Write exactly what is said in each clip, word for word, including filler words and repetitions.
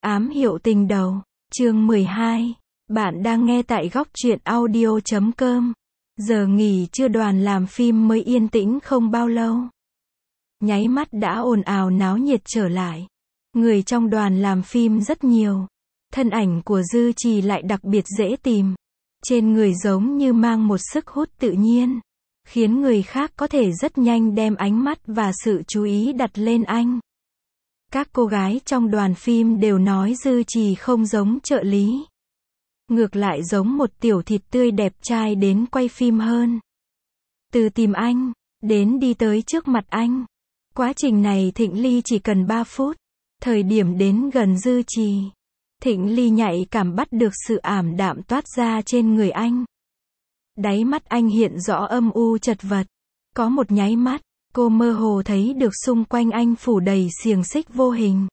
Ám hiệu tình đầu, chương mười hai. Bạn đang nghe tại góc truyện audio chấm com. Giờ nghỉ trưa đoàn làm phim mới yên tĩnh không bao lâu. Nháy mắt đã ồn ào náo nhiệt trở lại. Người trong đoàn làm phim rất nhiều. Thân ảnh của Dư Trì lại đặc biệt dễ tìm. Trên người giống như mang một sức hút tự nhiên, khiến người khác có thể rất nhanh đem ánh mắt và sự chú ý đặt lên anh. Các cô gái trong đoàn phim đều nói Dư Trì không giống trợ lý. Ngược lại giống một tiểu thịt tươi đẹp trai đến quay phim hơn. Từ tìm anh, đến đi tới trước mặt anh. Quá trình này Thịnh Ly chỉ cần ba phút. Thời điểm đến gần Dư Trì, Thịnh Ly nhạy cảm bắt được sự ảm đạm toát ra trên người anh. Đáy mắt anh hiện rõ âm u chật vật. Có một nháy mắt, cô mơ hồ thấy được xung quanh anh phủ đầy xiềng xích vô hình.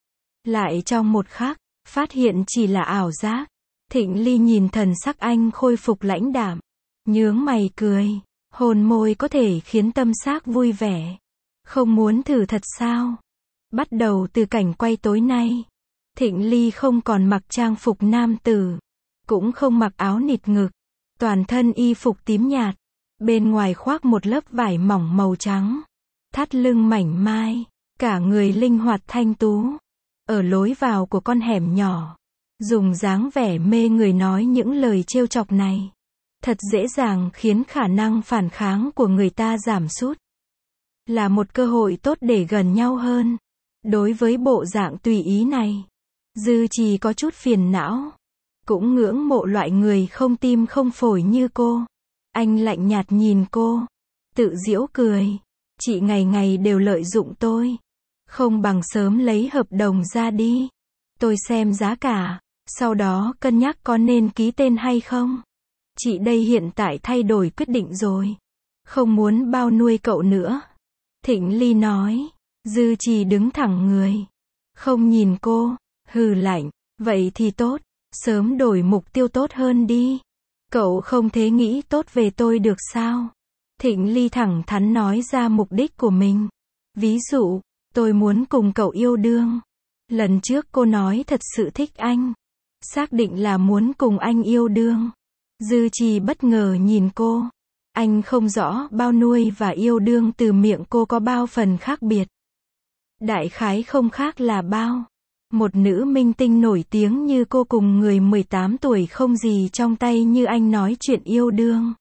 Lại trong một khắc, phát hiện chỉ là ảo giác. Thịnh Ly nhìn thần sắc anh khôi phục lãnh đạm, nhướng mày cười, hôn môi có thể khiến tâm xác vui vẻ. Không muốn thử thật sao? Bắt đầu từ cảnh quay tối nay, Thịnh Ly không còn mặc trang phục nam tử, cũng không mặc áo nịt ngực, toàn thân y phục tím nhạt, bên ngoài khoác một lớp vải mỏng màu trắng, thắt lưng mảnh mai, cả người linh hoạt thanh tú. Ở lối vào của con hẻm nhỏ, dùng dáng vẻ mê người nói những lời trêu chọc này, thật dễ dàng khiến khả năng phản kháng của người ta giảm sút. Là một cơ hội tốt để gần nhau hơn. Đối với bộ dạng tùy ý này, Dư Trì có chút phiền não. Cũng ngưỡng mộ loại người không tim không phổi như cô. Anh lạnh nhạt nhìn cô, tự giễu cười. Chị ngày ngày đều lợi dụng tôi. Không bằng sớm lấy hợp đồng ra đi. Tôi xem giá cả, sau đó cân nhắc có nên ký tên hay không. Chị đây hiện tại thay đổi quyết định rồi. Không muốn bao nuôi cậu nữa. Thịnh Ly nói. Dư Trì đứng thẳng người, không nhìn cô, hừ lạnh, vậy thì tốt, sớm đổi mục tiêu tốt hơn đi. Cậu không thế nghĩ tốt về tôi được sao? Thịnh Ly thẳng thắn nói ra mục đích của mình. Ví dụ, tôi muốn cùng cậu yêu đương. Lần trước cô nói thật sự thích anh, xác định là muốn cùng anh yêu đương. Dư Trì bất ngờ nhìn cô. Anh không rõ bao nuôi và yêu đương từ miệng cô có bao phần khác biệt. Đại khái không khác là bao. Một nữ minh tinh nổi tiếng như cô cùng người mười tám tuổi không gì trong tay như anh nói chuyện yêu đương.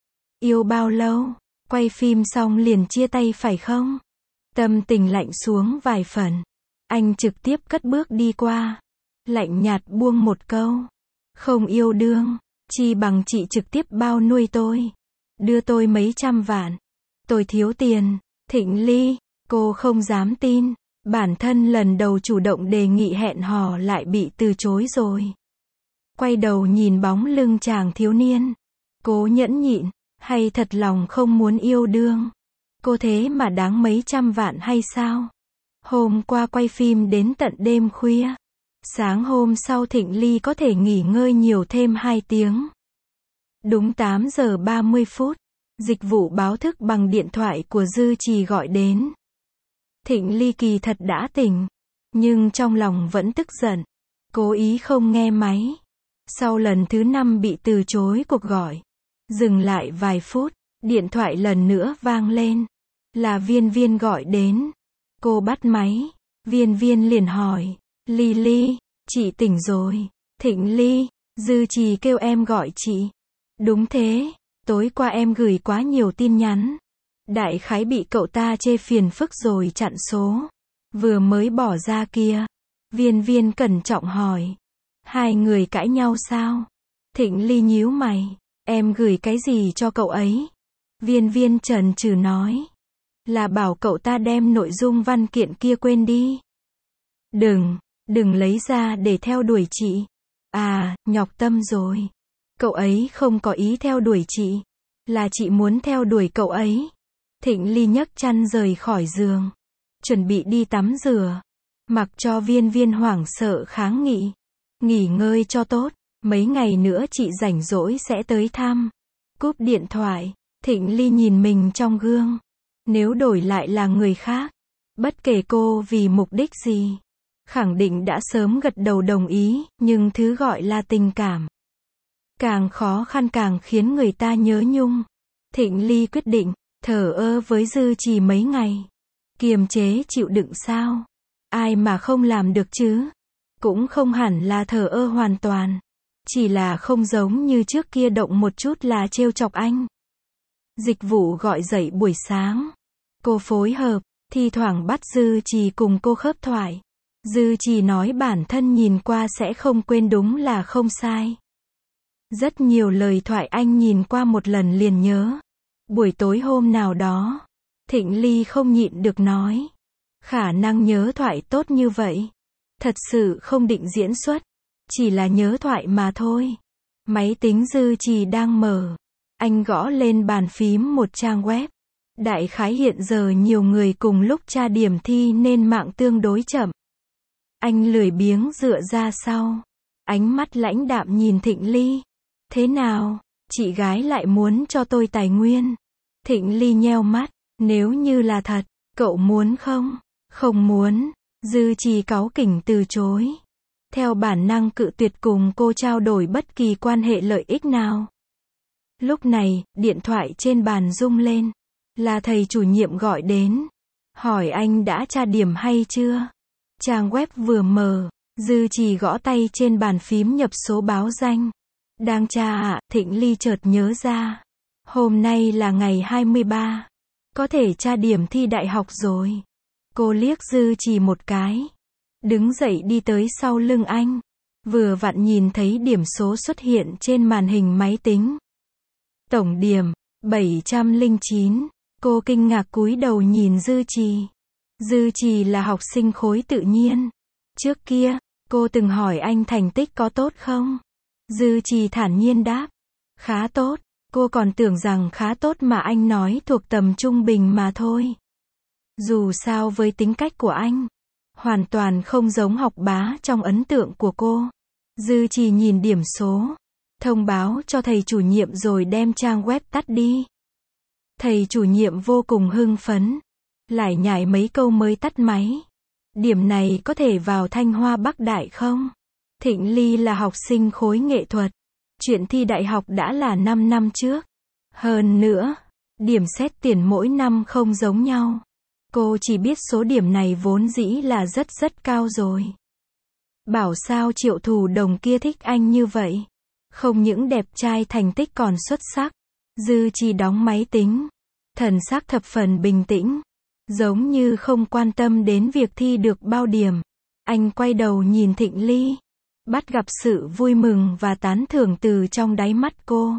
Yêu bao lâu? Quay phim xong liền chia tay phải không? Tâm tình lạnh xuống vài phần. Anh trực tiếp cất bước đi qua. Lạnh nhạt buông một câu. Không yêu đương, chi bằng chị trực tiếp bao nuôi tôi. Đưa tôi mấy trăm vạn. Tôi thiếu tiền. Thịnh Ly, cô không dám tin. Bản thân lần đầu chủ động đề nghị hẹn hò lại bị từ chối rồi. Quay đầu nhìn bóng lưng chàng thiếu niên. Cố nhẫn nhịn, hay thật lòng không muốn yêu đương. Cô thế mà đáng mấy trăm vạn hay sao? Hôm qua quay phim đến tận đêm khuya. Sáng hôm sau Thịnh Ly có thể nghỉ ngơi nhiều thêm hai tiếng. Đúng tám giờ ba mươi phút, dịch vụ báo thức bằng điện thoại của Dư Trì gọi đến. Thịnh Ly kỳ thật đã tỉnh, nhưng trong lòng vẫn tức giận, cố ý không nghe máy. Sau lần thứ năm bị từ chối cuộc gọi, dừng lại vài phút, điện thoại lần nữa vang lên. Là Viên Viên gọi đến. Cô bắt máy, Viên Viên liền hỏi, Ly Ly, chị tỉnh rồi. Thịnh Ly, Dư Trì kêu em gọi chị. Đúng thế, tối qua em gửi quá nhiều tin nhắn. Đại khái bị cậu ta chê phiền phức rồi chặn số. Vừa mới bỏ ra kia. Viên Viên cẩn trọng hỏi. Hai người cãi nhau sao? Thịnh Ly nhíu mày. Em gửi cái gì cho cậu ấy? Viên Viên chần chừ nói. Là bảo cậu ta đem nội dung văn kiện kia quên đi. Đừng, đừng lấy ra để theo đuổi chị. À, nhọc tâm rồi. Cậu ấy không có ý theo đuổi chị. Là chị muốn theo đuổi cậu ấy. Thịnh Ly nhấc chăn rời khỏi giường, chuẩn bị đi tắm rửa, mặc cho Viên Viên hoảng sợ kháng nghị. Nghỉ ngơi cho tốt, mấy ngày nữa chị rảnh rỗi sẽ tới thăm. Cúp điện thoại, Thịnh Ly nhìn mình trong gương. Nếu đổi lại là người khác, bất kể cô vì mục đích gì, khẳng định đã sớm gật đầu đồng ý, nhưng thứ gọi là tình cảm càng khó khăn càng khiến người ta nhớ nhung. Thịnh Ly quyết định thờ ơ với Dư Trì mấy ngày. Kiềm chế chịu đựng sao? Ai mà không làm được chứ? Cũng không hẳn là thờ ơ hoàn toàn. Chỉ là không giống như trước kia động một chút là trêu chọc anh. Dịch vụ gọi dậy buổi sáng. Cô phối hợp, thi thoảng bắt Dư Trì cùng cô khớp thoại. Dư Trì nói bản thân nhìn qua sẽ không quên, đúng là không sai. Rất nhiều lời thoại anh nhìn qua một lần liền nhớ. Buổi tối hôm nào đó, Thịnh Ly không nhịn được nói. Khả năng nhớ thoại tốt như vậy. Thật sự không định diễn xuất. Chỉ là nhớ thoại mà thôi. Máy tính Dư Trì đang mở. Anh gõ lên bàn phím một trang web. Đại khái hiện giờ nhiều người cùng lúc tra điểm thi nên mạng tương đối chậm. Anh lười biếng dựa ra sau. Ánh mắt lãnh đạm nhìn Thịnh Ly. Thế nào, chị gái lại muốn cho tôi tài nguyên? Thịnh Ly nheo mắt. Nếu như là thật, cậu muốn không? Không muốn. Dư Trì cáu kỉnh từ chối. Theo bản năng cự tuyệt cùng cô trao đổi bất kỳ quan hệ lợi ích nào. Lúc này, điện thoại trên bàn rung lên. Là thầy chủ nhiệm gọi đến. Hỏi anh đã tra điểm hay chưa? Trang web vừa mở, Dư Trì gõ tay trên bàn phím nhập số báo danh. Đang tra ạ, à, Thịnh Ly chợt nhớ ra. Hôm nay là ngày hai mươi ba. Có thể tra điểm thi đại học rồi. Cô liếc Dư Trì một cái. Đứng dậy đi tới sau lưng anh. Vừa vặn nhìn thấy điểm số xuất hiện trên màn hình máy tính. Tổng điểm, bảy trăm lẻ chín. Cô kinh ngạc cúi đầu nhìn Dư Trì. Dư Trì là học sinh khối tự nhiên. Trước kia, cô từng hỏi anh thành tích có tốt không? Dư Trì thản nhiên đáp. Khá tốt. Cô còn tưởng rằng khá tốt mà anh nói thuộc tầm trung bình mà thôi. Dù sao với tính cách của anh, hoàn toàn không giống học bá trong ấn tượng của cô. Dư Trì nhìn điểm số, thông báo cho thầy chủ nhiệm rồi đem trang web tắt đi. Thầy chủ nhiệm vô cùng hưng phấn, lải nhải mấy câu mới tắt máy. Điểm này có thể vào Thanh Hoa Bắc Đại không? Thịnh Ly là học sinh khối nghệ thuật. Chuyện thi đại học đã là năm năm trước. Hơn nữa, điểm xét tuyển mỗi năm không giống nhau. Cô chỉ biết số điểm này vốn dĩ là rất rất cao rồi. Bảo sao Triệu Thù Đồng kia thích anh như vậy. Không những đẹp trai thành tích còn xuất sắc. Dư Trì đóng máy tính. Thần sắc thập phần bình tĩnh. Giống như không quan tâm đến việc thi được bao điểm. Anh quay đầu nhìn Thịnh Ly. Bắt gặp sự vui mừng và tán thưởng từ trong đáy mắt cô.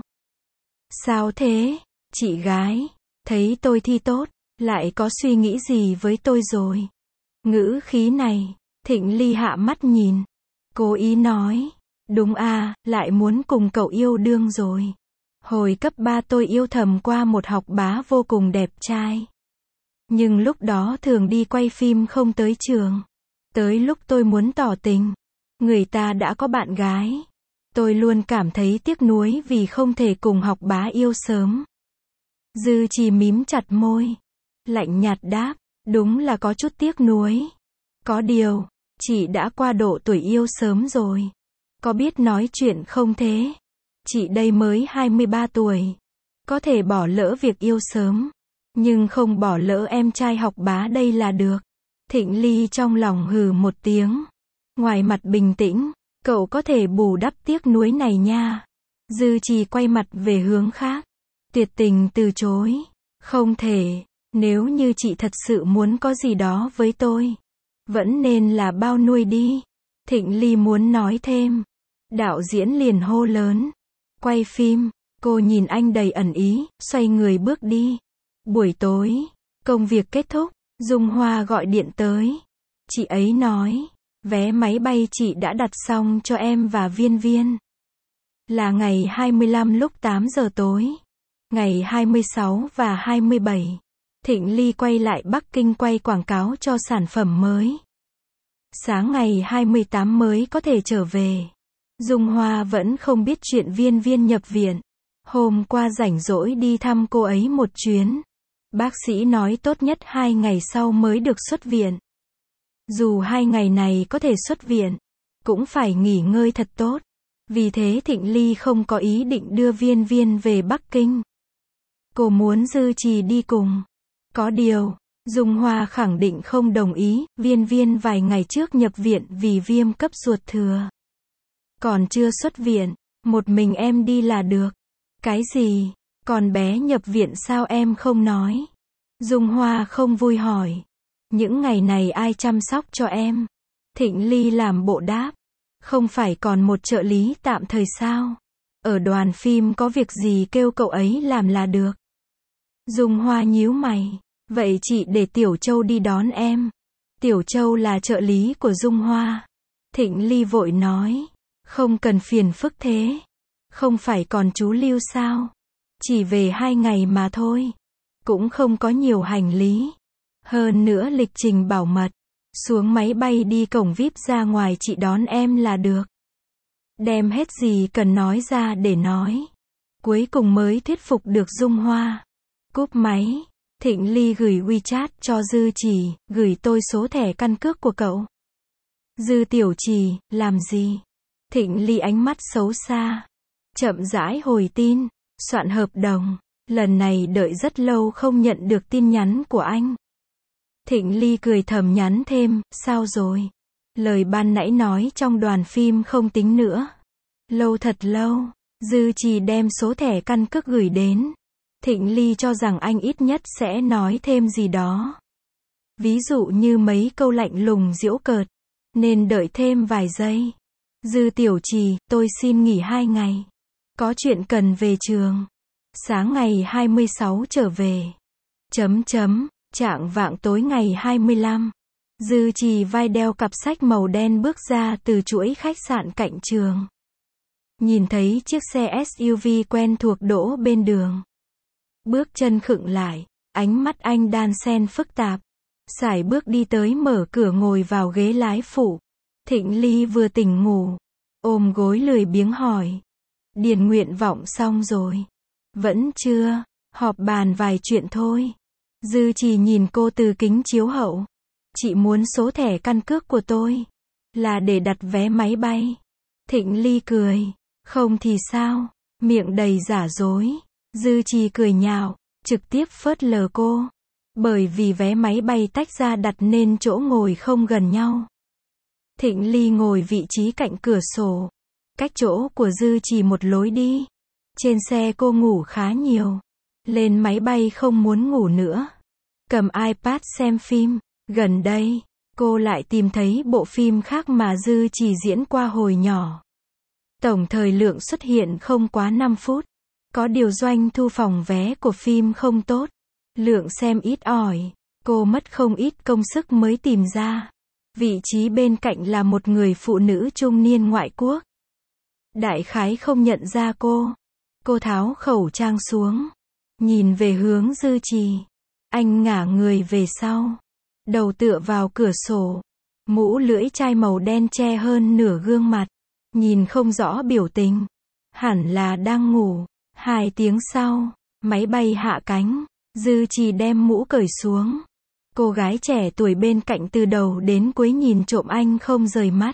Sao thế, chị gái? Thấy tôi thi tốt, lại có suy nghĩ gì với tôi rồi? Ngữ khí này, Thịnh Ly hạ mắt nhìn. Cố ý nói. Đúng à, lại muốn cùng cậu yêu đương rồi. Hồi cấp ba tôi yêu thầm qua một học bá vô cùng đẹp trai. Nhưng lúc đó thường đi quay phim không tới trường. Tới lúc tôi muốn tỏ tình, người ta đã có bạn gái. Tôi luôn cảm thấy tiếc nuối vì không thể cùng học bá yêu sớm. Dư Trì mím chặt môi. Lạnh nhạt đáp. Đúng là có chút tiếc nuối. Có điều, chị đã qua độ tuổi yêu sớm rồi. Có biết nói chuyện không thế? Chị đây mới hai mươi ba tuổi. Có thể bỏ lỡ việc yêu sớm. Nhưng không bỏ lỡ em trai học bá đây là được. Thịnh Ly trong lòng hừ một tiếng. Ngoài mặt bình tĩnh, cậu có thể bù đắp tiếc nuối này nha. Dư Trì quay mặt về hướng khác. Tuyệt tình từ chối. Không thể, nếu như chị thật sự muốn có gì đó với tôi, vẫn nên là bao nuôi đi. Thịnh Ly muốn nói thêm. Đạo diễn liền hô lớn. Quay phim, cô nhìn anh đầy ẩn ý, xoay người bước đi. Buổi tối, công việc kết thúc, Dung Hoa gọi điện tới. Chị ấy nói, vé máy bay chị đã đặt xong cho em và Viên Viên. Là ngày hai mươi lăm lúc tám giờ tối. Ngày hai mươi sáu và hai mươi bảy, Thịnh Ly quay lại Bắc Kinh quay quảng cáo cho sản phẩm mới. Sáng ngày hai mươi tám mới có thể trở về. Dung Hoa vẫn không biết chuyện Viên Viên nhập viện. Hôm qua rảnh rỗi đi thăm cô ấy một chuyến. Bác sĩ nói tốt nhất hai ngày sau mới được xuất viện. Dù hai ngày này có thể xuất viện, cũng phải nghỉ ngơi thật tốt. Vì thế Thịnh Ly không có ý định đưa Viên Viên về Bắc Kinh. Cô muốn Dư Trì đi cùng. Có điều, Dung Hoa khẳng định không đồng ý, Viên Viên vài ngày trước nhập viện vì viêm cấp ruột thừa. Còn chưa xuất viện, một mình em đi là được. Cái gì? Còn bé nhập viện sao em không nói? Dung Hoa không vui hỏi. Những ngày này ai chăm sóc cho em? Thịnh Ly làm bộ đáp. Không phải còn một trợ lý tạm thời sao? Ở đoàn phim có việc gì kêu cậu ấy làm là được. Dung Hoa nhíu mày. Vậy chị để Tiểu Châu đi đón em. Tiểu Châu là trợ lý của Dung Hoa. Thịnh Ly vội nói. Không cần phiền phức thế. Không phải còn chú Lưu sao? Chỉ về hai ngày mà thôi. Cũng không có nhiều hành lý. Hơn nữa lịch trình bảo mật. Xuống máy bay đi cổng vi ai pi ra ngoài chị đón em là được. Đem hết gì cần nói ra để nói. Cuối cùng mới thuyết phục được Dung Hoa. Cúp máy. Thịnh Ly gửi WeChat cho Dư Trì, gửi tôi số thẻ căn cước của cậu. Dư Tiểu Trì, làm gì? Thịnh Ly ánh mắt xấu xa. Chậm rãi hồi tin, soạn hợp đồng. Lần này đợi rất lâu không nhận được tin nhắn của anh. Thịnh Ly cười thầm nhắn thêm, sao rồi? Lời ban nãy nói trong đoàn phim không tính nữa. Lâu thật lâu, Dư Trì đem số thẻ căn cước gửi đến. Thịnh Ly cho rằng anh ít nhất sẽ nói thêm gì đó. Ví dụ như mấy câu lạnh lùng giễu cợt. Nên đợi thêm vài giây. Dư Tiểu Trì, tôi xin nghỉ hai ngày. Có chuyện cần về trường. Sáng ngày hai mươi sáu trở về. Chấm chấm, chạng vạng tối ngày hai mươi lăm. Dư Trì vai đeo cặp sách màu đen bước ra từ chuỗi khách sạn cạnh trường. Nhìn thấy chiếc xe ét u vê quen thuộc đỗ bên đường. Bước chân khựng lại, ánh mắt anh đan xen phức tạp. Sải bước đi tới mở cửa ngồi vào ghế lái phụ. Thịnh Ly vừa tỉnh ngủ, ôm gối lười biếng hỏi. Điền nguyện vọng xong rồi. Vẫn chưa, họp bàn vài chuyện thôi. Dư Trì nhìn cô từ kính chiếu hậu. Chị muốn số thẻ căn cước của tôi. Là để đặt vé máy bay. Thịnh Ly cười. Không thì sao, miệng đầy giả dối. Dư Trì cười nhạo, trực tiếp phớt lờ cô. Bởi vì vé máy bay tách ra đặt nên chỗ ngồi không gần nhau. Thịnh Ly ngồi vị trí cạnh cửa sổ. Cách chỗ của Dư Trì một lối đi. Trên xe cô ngủ khá nhiều. Lên máy bay không muốn ngủ nữa. Cầm iPad xem phim. Gần đây, cô lại tìm thấy bộ phim khác mà Dư Trì diễn qua hồi nhỏ. Tổng thời lượng xuất hiện không quá năm phút. Có điều doanh thu phòng vé của phim không tốt. Lượng xem ít ỏi. Cô mất không ít công sức mới tìm ra. Vị trí bên cạnh là một người phụ nữ trung niên ngoại quốc. Đại khái không nhận ra cô. Cô tháo khẩu trang xuống. Nhìn về hướng Dư Trì. Anh ngả người về sau. Đầu tựa vào cửa sổ. Mũ lưỡi chai màu đen che hơn nửa gương mặt. Nhìn không rõ biểu tình. Hẳn là đang ngủ. Hai tiếng sau, máy bay hạ cánh. Dư Trì đem mũ cởi xuống. Cô gái trẻ tuổi bên cạnh từ đầu đến cuối nhìn trộm anh không rời mắt.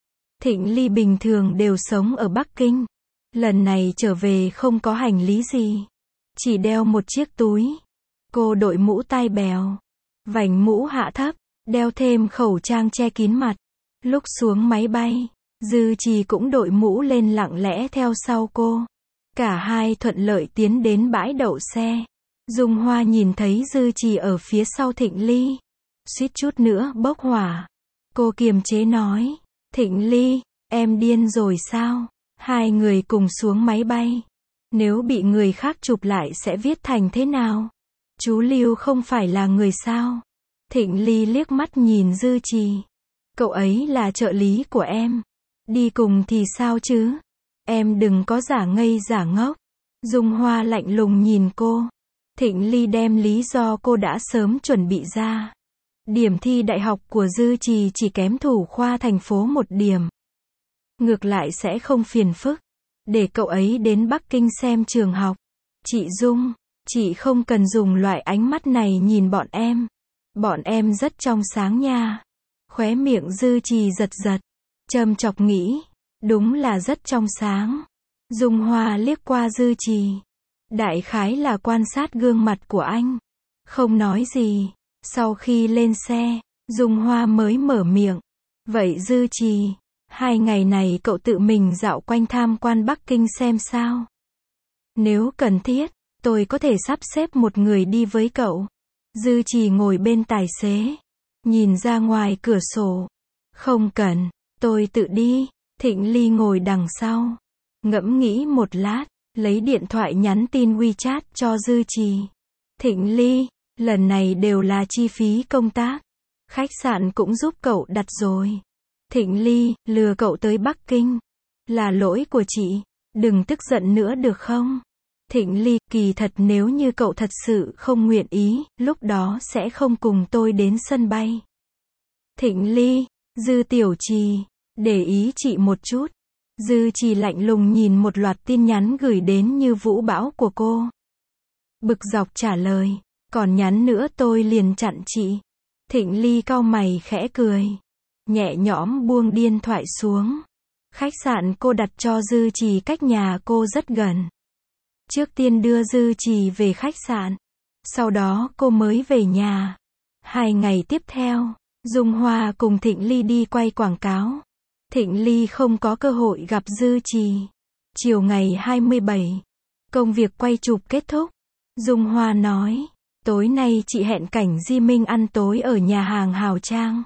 Thịnh Ly bình thường đều sống ở Bắc Kinh. Lần này trở về không có hành lý gì. Chỉ đeo một chiếc túi. Cô đội mũ tai bèo. Vành mũ hạ thấp. Đeo thêm khẩu trang che kín mặt. Lúc xuống máy bay, Dư Trì cũng đội mũ lên lặng lẽ theo sau cô. Cả hai thuận lợi tiến đến bãi đậu xe. Dung Hoa nhìn thấy Dư Trì ở phía sau Thịnh Ly. Suýt chút nữa bốc hỏa. Cô kiềm chế nói. Thịnh Ly, em điên rồi sao? Hai người cùng xuống máy bay. Nếu bị người khác chụp lại sẽ viết thành thế nào? Chú Lưu không phải là người sao? Thịnh Ly liếc mắt nhìn Dư Trì. Cậu ấy là trợ lý của em. Đi cùng thì sao chứ? Em đừng có giả ngây giả ngốc. Dung Hoa lạnh lùng nhìn cô. Thịnh Ly đem lý do cô đã sớm chuẩn bị ra. Điểm thi đại học của Dư Trì chỉ kém thủ khoa thành phố một điểm. Ngược lại sẽ không phiền phức. Để cậu ấy đến Bắc Kinh xem trường học. Chị Dung, chị không cần dùng loại ánh mắt này nhìn bọn em. Bọn em rất trong sáng nha. Khóe miệng Dư Trì giật giật, châm chọc nghĩ, đúng là rất trong sáng. Dung Hoa liếc qua Dư Trì, đại khái là quan sát gương mặt của anh, không nói gì. Sau khi lên xe, Dung Hoa mới mở miệng, vậy Dư Trì, hai ngày này cậu tự mình dạo quanh tham quan Bắc Kinh xem sao? Nếu cần thiết, tôi có thể sắp xếp một người đi với cậu. Dư Trì ngồi bên tài xế, nhìn ra ngoài cửa sổ. Không cần, tôi tự đi. Thịnh Ly ngồi đằng sau, ngẫm nghĩ một lát, lấy điện thoại nhắn tin WeChat cho Dư Trì. Thịnh Ly, lần này đều là chi phí công tác. Khách sạn cũng giúp cậu đặt rồi. Thịnh Ly, lừa cậu tới Bắc Kinh. Là lỗi của chị, đừng tức giận nữa được không? Thịnh Ly, kỳ thật nếu như cậu thật sự không nguyện ý, lúc đó sẽ không cùng tôi đến sân bay. Thịnh Ly, Dư Tiểu Trì, để ý chị một chút. Dư Trì lạnh lùng nhìn một loạt tin nhắn gửi đến như vũ bão của cô. Bực dọc trả lời, còn nhắn nữa tôi liền chặn chị. Thịnh Ly cau mày khẽ cười, nhẹ nhõm buông điện thoại xuống. Khách sạn cô đặt cho Dư Trì cách nhà cô rất gần. Trước tiên đưa Dư Trì về khách sạn, sau đó cô mới về nhà. Hai ngày tiếp theo, Dung Hoa cùng Thịnh Ly đi quay quảng cáo. Thịnh Ly không có cơ hội gặp Dư Trì. Chiều ngày hai mươi bảy, công việc quay chụp kết thúc. Dung Hoa nói, tối nay chị hẹn Cảnh Di Minh ăn tối ở nhà hàng Hào Trang.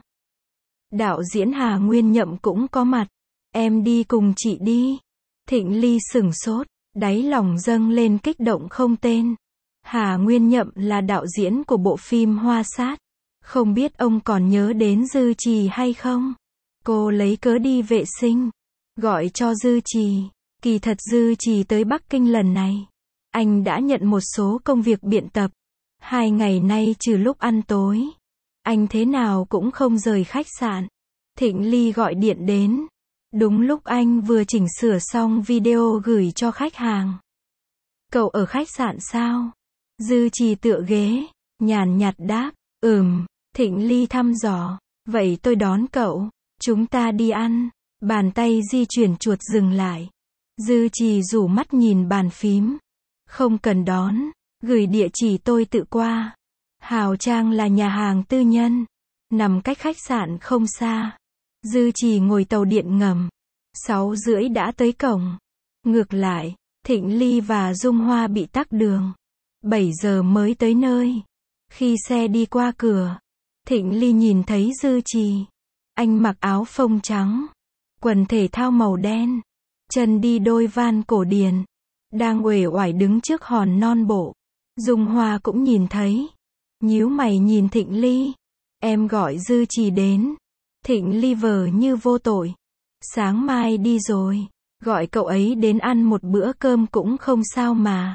Đạo diễn Hà Nguyên Nhậm cũng có mặt. Em đi cùng chị đi. Thịnh Ly sửng sốt, đáy lòng dâng lên kích động không tên. Hà Nguyên Nhậm là đạo diễn của bộ phim Hoa Sát. Không biết ông còn nhớ đến Dư Trì hay không? Cô lấy cớ đi vệ sinh, gọi cho Dư Trì. Kỳ thật Dư Trì tới Bắc Kinh lần này, anh đã nhận một số công việc biện tập. Hai ngày nay trừ lúc ăn tối, anh thế nào cũng không rời khách sạn. Thịnh Ly gọi điện đến. Đúng lúc anh vừa chỉnh sửa xong video gửi cho khách hàng. Cậu ở khách sạn sao? Dư Trì tựa ghế, nhàn nhạt đáp, ừm. Thịnh Ly thăm dò, vậy tôi đón cậu, chúng ta đi ăn. Bàn tay di chuyển chuột dừng lại. Dư Trì rủ mắt nhìn bàn phím. Không cần đón, gửi địa chỉ tôi tự qua. Hào Trang là nhà hàng tư nhân, nằm cách khách sạn không xa. Dư Trì ngồi tàu điện ngầm, sáu rưỡi đã tới cổng. Ngược lại, Thịnh Ly và Dung Hoa bị tắc đường, bảy giờ mới tới nơi. Khi xe đi qua cửa, Thịnh Ly nhìn thấy Dư Trì. Anh mặc áo phông trắng, quần thể thao màu đen, chân đi đôi van cổ điển, đang uể oải đứng trước hòn non bộ. Dung Hoa cũng nhìn thấy, nhíu mày nhìn Thịnh Ly. Em gọi Dư Trì đến. Thịnh Ly vờ như vô tội. Sáng mai đi rồi, gọi cậu ấy đến ăn một bữa cơm cũng không sao mà.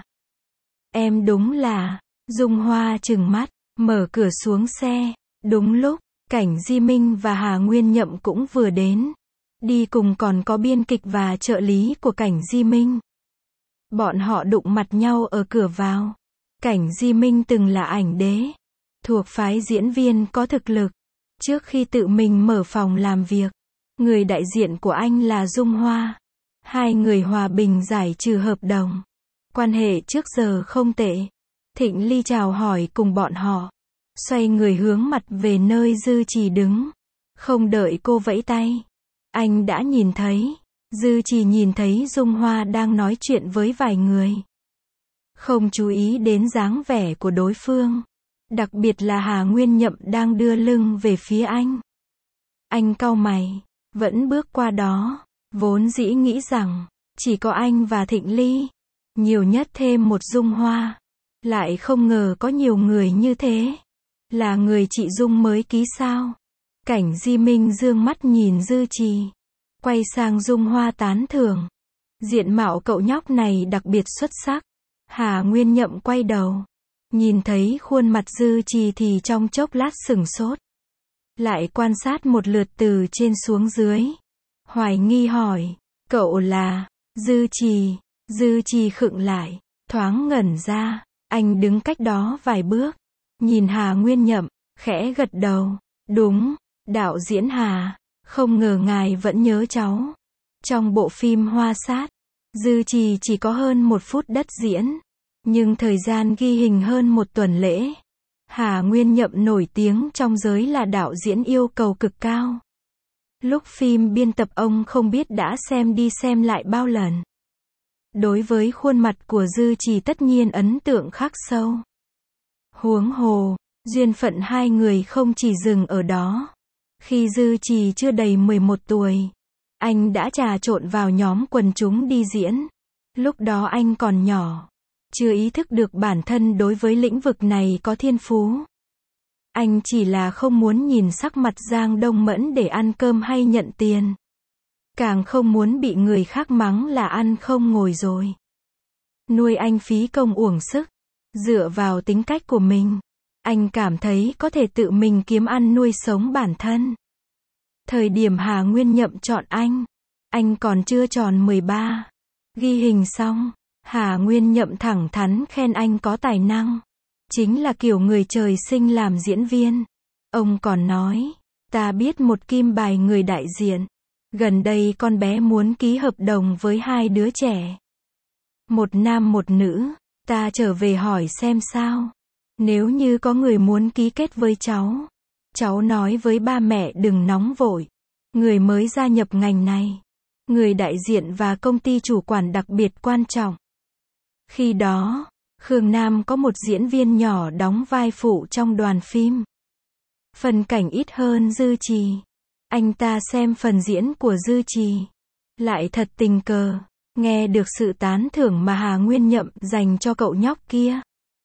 Em đúng là, Dung Hoa trừng mắt, mở cửa xuống xe. Đúng lúc, Cảnh Di Minh và Hà Nguyên Nhậm cũng vừa đến. Đi cùng còn có biên kịch và trợ lý của Cảnh Di Minh. Bọn họ đụng mặt nhau ở cửa vào. Cảnh Di Minh từng là ảnh đế, thuộc phái diễn viên có thực lực. Trước khi tự mình mở phòng làm việc, người đại diện của anh là Dung Hoa. Hai người hòa bình giải trừ hợp đồng. Quan hệ trước giờ không tệ. Thịnh Ly chào hỏi cùng bọn họ, xoay người hướng mặt về nơi Dư Trì đứng. Không đợi cô vẫy tay, anh đã nhìn thấy. Dư Trì nhìn thấy Dung Hoa đang nói chuyện với vài người, không chú ý đến dáng vẻ của đối phương. Đặc biệt là Hà Nguyên Nhậm đang đưa lưng về phía anh. Anh cau mày, vẫn bước qua đó. Vốn dĩ nghĩ rằng, chỉ có anh và Thịnh Ly, nhiều nhất thêm một Dung Hoa. Lại không ngờ có nhiều người như thế. Là người chị Dung mới ký sao? Cảnh Di Minh dương mắt nhìn Dư Trì, quay sang Dung Hoa tán thưởng. Diện mạo cậu nhóc này đặc biệt xuất sắc. Hà Nguyên Nhậm quay đầu, nhìn thấy khuôn mặt Dư Trì thì trong chốc lát sửng sốt. Lại quan sát một lượt từ trên xuống dưới. Hoài nghi hỏi, cậu là Dư Trì? Dư Trì khựng lại, thoáng ngẩn ra. Anh đứng cách đó vài bước, nhìn Hà Nguyên Nhậm, khẽ gật đầu. Đúng, Đạo diễn Hà, không ngờ ngài vẫn nhớ cháu. Trong bộ phim Hoa Sát, Dư Trì chỉ có hơn một phút đất diễn, nhưng thời gian ghi hình hơn một tuần lễ. Hà Nguyên Nhậm nổi tiếng trong giới là đạo diễn yêu cầu cực cao. Lúc phim biên tập ông không biết đã xem đi xem lại bao lần. Đối với khuôn mặt của Dư Trì tất nhiên ấn tượng khắc sâu. Huống hồ, duyên phận hai người không chỉ dừng ở đó. Khi Dư Trì chưa đầy mười một tuổi, anh đã trà trộn vào nhóm quần chúng đi diễn. Lúc đó anh còn nhỏ, chưa ý thức được bản thân đối với lĩnh vực này có thiên phú. Anh chỉ là không muốn nhìn sắc mặt Giang Đông Mẫn để ăn cơm hay nhận tiền. Càng không muốn bị người khác mắng là ăn không ngồi rồi. Nuôi anh phí công uổng sức. Dựa vào tính cách của mình, anh cảm thấy có thể tự mình kiếm ăn nuôi sống bản thân. Thời điểm Hà Nguyên Nhậm chọn anh, anh còn chưa tròn mười ba. Ghi hình xong, Hà Nguyên Nhậm thẳng thắn khen anh có tài năng. Chính là kiểu người trời sinh làm diễn viên. Ông còn nói, ta biết một kim bài người đại diện. Gần đây con bé muốn ký hợp đồng với hai đứa trẻ. Một nam một nữ, ta trở về hỏi xem sao. Nếu như có người muốn ký kết với cháu, cháu nói với ba mẹ đừng nóng vội. Người mới gia nhập ngành này, người đại diện và công ty chủ quản đặc biệt quan trọng. Khi đó, Khương Nam có một diễn viên nhỏ đóng vai phụ trong đoàn phim. Phần cảnh ít hơn Dư Trì. Anh ta xem phần diễn của Dư Trì, lại thật tình cờ, nghe được sự tán thưởng mà Hà Nguyên Nhậm dành cho cậu nhóc kia.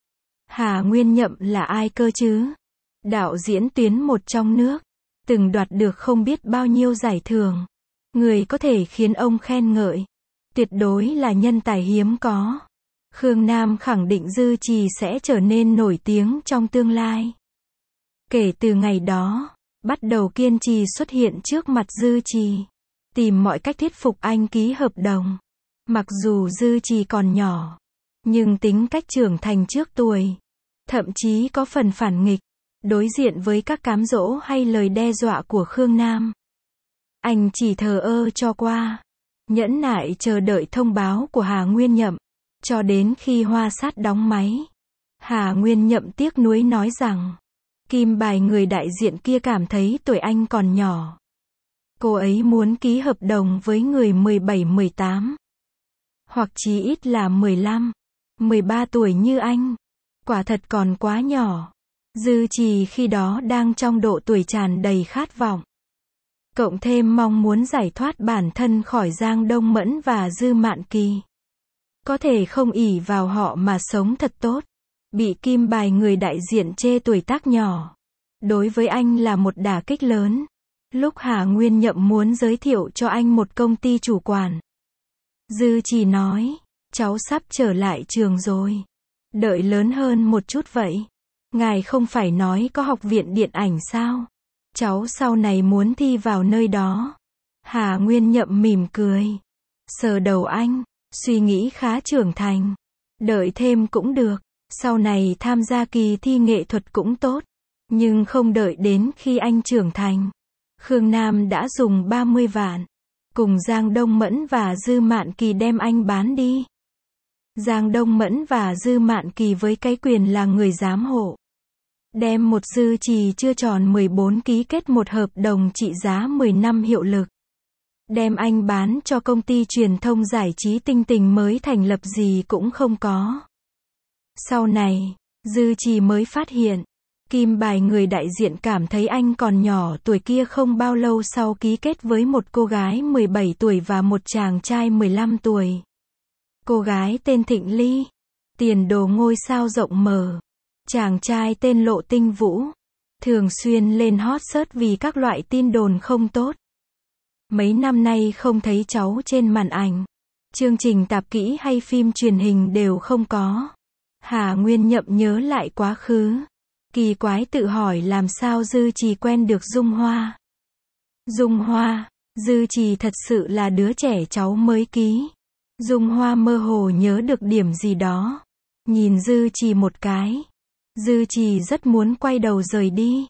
Hà Nguyên Nhậm là ai cơ chứ? Đạo diễn tuyến một trong nước, từng đoạt được không biết bao nhiêu giải thưởng. Người có thể khiến ông khen ngợi, tuyệt đối là nhân tài hiếm có. Khương Nam khẳng định Dư Trì sẽ trở nên nổi tiếng trong tương lai. Kể từ ngày đó, bắt đầu kiên trì xuất hiện trước mặt Dư Trì, tìm mọi cách thuyết phục anh ký hợp đồng. Mặc dù Dư Trì còn nhỏ, nhưng tính cách trưởng thành trước tuổi, thậm chí có phần phản nghịch, đối diện với các cám dỗ hay lời đe dọa của Khương Nam. Anh chỉ thờ ơ cho qua, nhẫn nại chờ đợi thông báo của Hà Nguyên Nhậm, cho đến khi Hoa Sát đóng máy. Hà Nguyên Nhậm tiếc nuối nói rằng, kim bài người đại diện kia cảm thấy tuổi anh còn nhỏ. Cô ấy muốn ký hợp đồng với người mười bảy mười tám. Hoặc chí ít là mười lăm, mười ba tuổi như anh. Quả thật còn quá nhỏ. Dư Trì khi đó đang trong độ tuổi tràn đầy khát vọng. Cộng thêm mong muốn giải thoát bản thân khỏi Giang Đông Mẫn và Dư Mạn Kỳ. Có thể không ỷ vào họ mà sống thật tốt. Bị kim bài người đại diện chê tuổi tác nhỏ. Đối với anh là một đả kích lớn. Lúc Hà Nguyên Nhậm muốn giới thiệu cho anh một công ty chủ quản, Dư Trì nói, cháu sắp trở lại trường rồi. Đợi lớn hơn một chút vậy. Ngài không phải nói có học viện điện ảnh sao? Cháu sau này muốn thi vào nơi đó. Hà Nguyên Nhậm mỉm cười, sờ đầu anh, suy nghĩ khá trưởng thành. Đợi thêm cũng được, sau này tham gia kỳ thi nghệ thuật cũng tốt. Nhưng không đợi đến khi anh trưởng thành. Khương Nam đã dùng ba mươi vạn, cùng Giang Đông Mẫn và Dư Mạn Kỳ đem anh bán đi. Giang Đông Mẫn và Dư Mạn Kỳ với cái quyền là người giám hộ. Đem một Dư Trì chưa tròn mười bốn ký kết một hợp đồng trị giá mười năm hiệu lực. Đem anh bán cho công ty truyền thông giải trí Tinh Tình mới thành lập gì cũng không có. Sau này, Dư Trì mới phát hiện, kim bài người đại diện cảm thấy anh còn nhỏ tuổi kia không bao lâu sau ký kết với một cô gái mười bảy tuổi và một chàng trai mười lăm tuổi. Cô gái tên Thịnh Ly, tiền đồ ngôi sao rộng mở. Chàng trai tên Lộ Tinh Vũ, thường xuyên lên hot search vì các loại tin đồn không tốt. Mấy năm nay không thấy cháu trên màn ảnh. Chương trình tạp kỹ hay phim truyền hình đều không có. Hà Nguyên Nhậm nhớ lại quá khứ. Kỳ quái tự hỏi làm sao Dư Trì quen được Dung Hoa. Dung Hoa, Dư Trì thật sự là đứa trẻ cháu mới ký. Dung Hoa mơ hồ nhớ được điểm gì đó. Nhìn Dư Trì một cái. Dư Trì rất muốn quay đầu rời đi.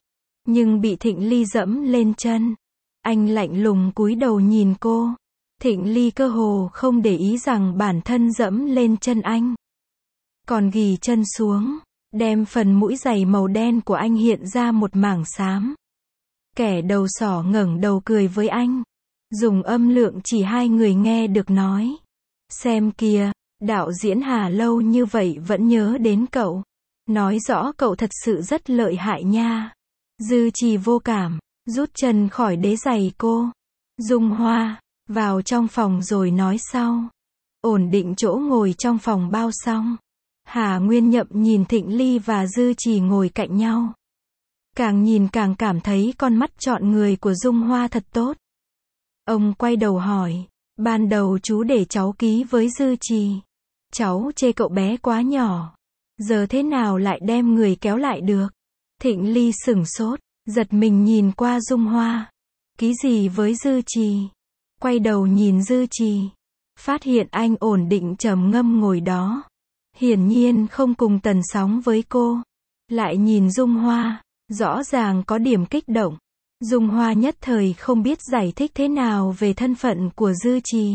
nhưng bị Thịnh Ly dẫm lên chân. Anh lạnh lùng cúi đầu nhìn cô. Thịnh Ly cơ hồ không để ý rằng bản thân dẫm lên chân anh. Còn ghì chân xuống, đem phần mũi giày màu đen của anh hiện ra một mảng xám. Kẻ đầu sỏ ngẩng đầu cười với anh. Dùng âm lượng chỉ hai người nghe được nói. Xem kìa, đạo diễn Hà lâu như vậy vẫn nhớ đến cậu. Nói rõ cậu thật sự rất lợi hại nha. Dư Trì vô cảm, rút chân khỏi đế giày cô. Dung Hoa, vào trong phòng rồi nói sau. Ổn định chỗ ngồi trong phòng bao xong. Hà Nguyên Nhậm nhìn Thịnh Ly và Dư Trì ngồi cạnh nhau. Càng nhìn càng cảm thấy con mắt chọn người của Dung Hoa thật tốt. Ông quay đầu hỏi, ban đầu chú để cháu ký với Dư Trì. Cháu chê cậu bé quá nhỏ. Giờ thế nào lại đem người kéo lại được? Thịnh Ly sửng sốt, giật mình nhìn qua Dung Hoa. Ký gì với Dư Trì? Quay đầu nhìn Dư Trì. Phát hiện anh ổn định trầm ngâm ngồi đó. Hiển nhiên không cùng tần sóng với cô. Lại nhìn Dung Hoa, rõ ràng có điểm kích động. Dung Hoa nhất thời không biết giải thích thế nào về thân phận của Dư Trì.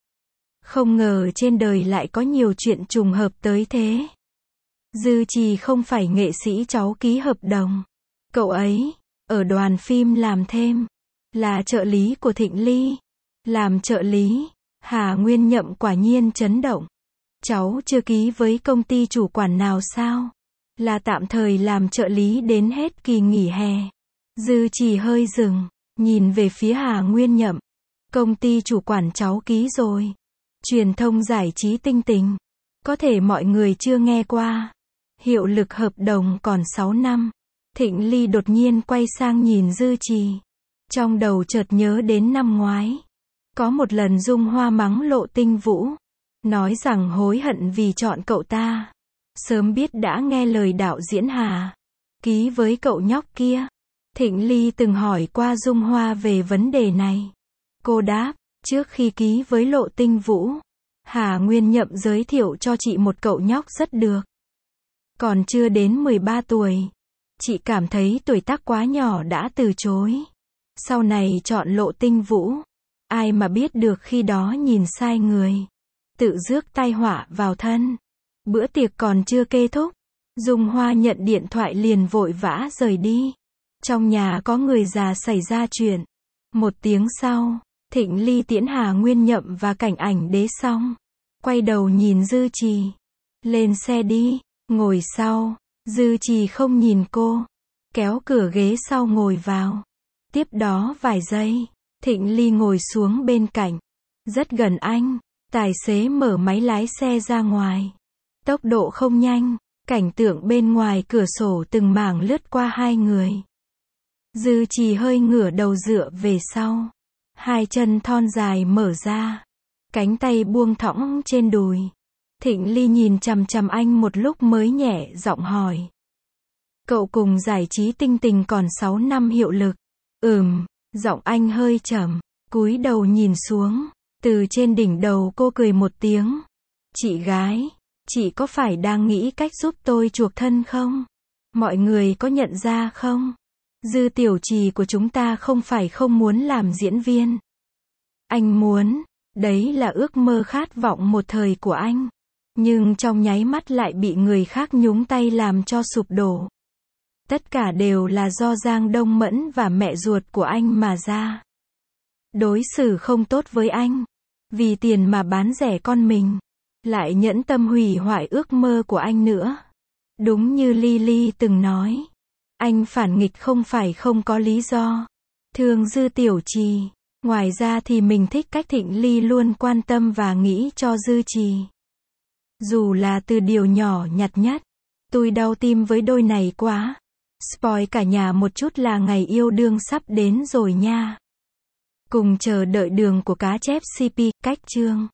Không ngờ trên đời lại có nhiều chuyện trùng hợp tới thế. Dư Trì không phải nghệ sĩ cháu ký hợp đồng. Cậu ấy, ở đoàn phim làm thêm. Là trợ lý của Thịnh Ly. Làm trợ lý, Hà Nguyên Nhậm quả nhiên chấn động. Cháu chưa ký với công ty chủ quản nào sao? Là tạm thời làm trợ lý đến hết kỳ nghỉ hè. Dư Trì hơi dừng, nhìn về phía Hà Nguyên Nhậm. Công ty chủ quản cháu ký rồi. Truyền thông giải trí Tinh Tình. Có thể mọi người chưa nghe qua. Hiệu lực hợp đồng còn sáu năm. Thịnh Ly đột nhiên quay sang nhìn Dư Trì. Trong đầu chợt nhớ đến năm ngoái. Có một lần Dung Hoa mắng Lộ Tinh Vũ. Nói rằng hối hận vì chọn cậu ta. Sớm biết đã nghe lời đạo diễn Hà. Ký với cậu nhóc kia. Thịnh Ly từng hỏi qua Dung Hoa về vấn đề này. Cô đáp, trước khi ký với Lộ Tinh Vũ, Hà Nguyên Nhậm giới thiệu cho chị một cậu nhóc rất được. Còn chưa đến mười ba tuổi. Chị cảm thấy tuổi tác quá nhỏ đã từ chối. Sau này chọn Lộ Tinh Vũ. Ai mà biết được khi đó nhìn sai người. Tự rước tai họa vào thân. Bữa tiệc còn chưa kết thúc. Dung Hoa nhận điện thoại liền vội vã rời đi. Trong nhà có người già xảy ra chuyện. Một tiếng sau, Thịnh Ly tiễn Hà Nguyên Nhậm và Cảnh Ảnh Đế xong. Quay đầu nhìn Dư Trì. Lên xe đi, ngồi sau. Dư Trì không nhìn cô. Kéo cửa ghế sau ngồi vào. Tiếp đó vài giây, Thịnh Ly ngồi xuống bên cạnh. Rất gần anh. Tài xế mở máy lái xe ra ngoài. Tốc độ không nhanh. Cảnh tượng bên ngoài cửa sổ từng mảng lướt qua hai người. Dư Trì hơi ngửa đầu dựa về sau. Hai chân thon dài mở ra. Cánh tay buông thõng trên đùi. Thịnh Ly nhìn chằm chằm anh một lúc mới nhẹ giọng hỏi. Cậu cùng giải trí Tinh Tình còn sáu năm hiệu lực. Ừm, giọng anh hơi trầm. Cúi đầu nhìn xuống. Từ trên đỉnh đầu cô cười một tiếng. Chị gái, chị có phải đang nghĩ cách giúp tôi chuộc thân không? Mọi người có nhận ra không? Dư Tiểu Trì của chúng ta không phải không muốn làm diễn viên. Anh muốn, đấy là ước mơ khát vọng một thời của anh. Nhưng trong nháy mắt lại bị người khác nhúng tay làm cho sụp đổ. Tất cả đều là do Giang Đông Mẫn và mẹ ruột của anh mà ra. Đối xử không tốt với anh. Vì tiền mà bán rẻ con mình. Lại nhẫn tâm hủy hoại ước mơ của anh nữa. Đúng như Lily từng nói. Anh phản nghịch không phải không có lý do. Thương Dư Tiểu Trì. Ngoài ra thì mình thích cách Thịnh Ly luôn quan tâm và nghĩ cho Dư Trì. Dù là từ điều nhỏ nhặt nhất. Tôi đau tim với đôi này quá. Spoil cả nhà một chút là ngày yêu đương sắp đến rồi nha. Cùng chờ đợi đường của cá chép xê pê, cách chương.